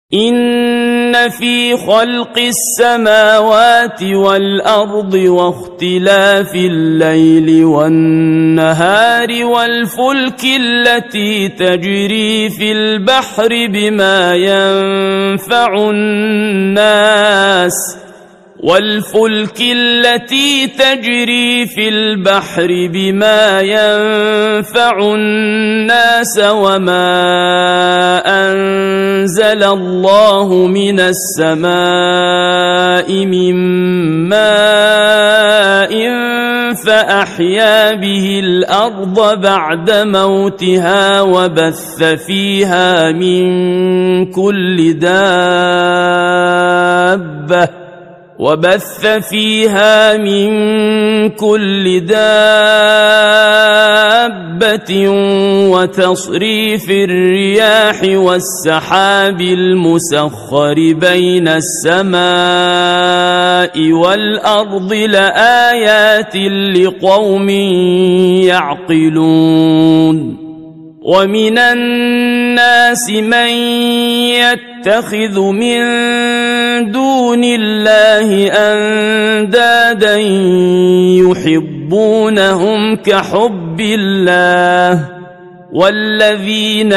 إن في خلق السماوات والأرض واختلاف الليل والنهار والفلك التي تجري في البحر بما ينفع الناس وما أنزل الله من السماء من ماء فأحيا به الأرض بعد موتها وبث فيها من كل دابة وتصريف الرياح والسحاب المسخر بين السماء والأرض لآيات لقوم يعقلون ومن الناس من يتخذ من دون الله أندادا يحبونهم كحب الله والذين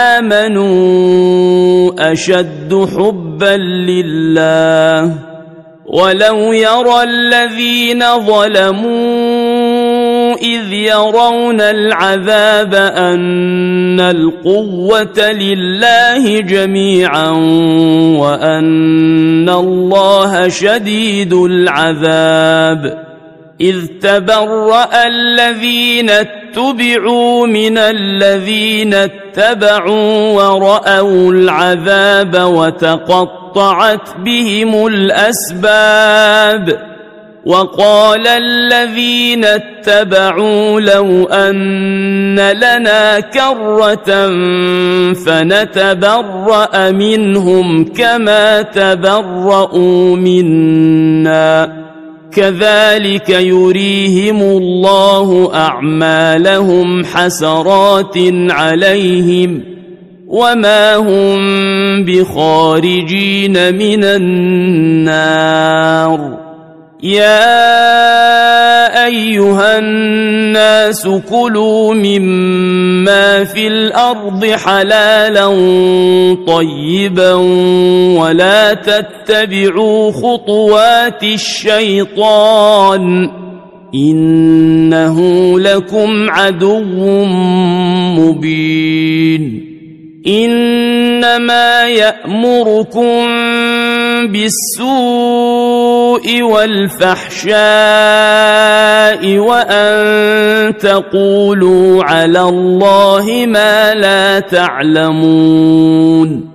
آمنوا أشد حبا لله ولو يرى الذين ظلموا إذ يرون العذاب أن القوة لله جميعا وأن الله شديد العذاب إذ تبرأ الذين اتبعوا من الذين اتبعوا ورأوا العذاب وتقطعت بهم الأسباب وقال الذين اتبعوا لو أن لنا كرة فنتبرأ منهم كما تبرؤوا منا كذلك يريهم الله أعمالهم حسرات عليهم وما هم بخارجين من النار يا أيها الناس كلوا مما في الأرض حلالا طيبا ولا تتبعوا خطوات الشيطان إنه لكم عدو مبين إنما يأمركم بالسوء والفحشاء وأن تقولوا على الله ما لا تعلمون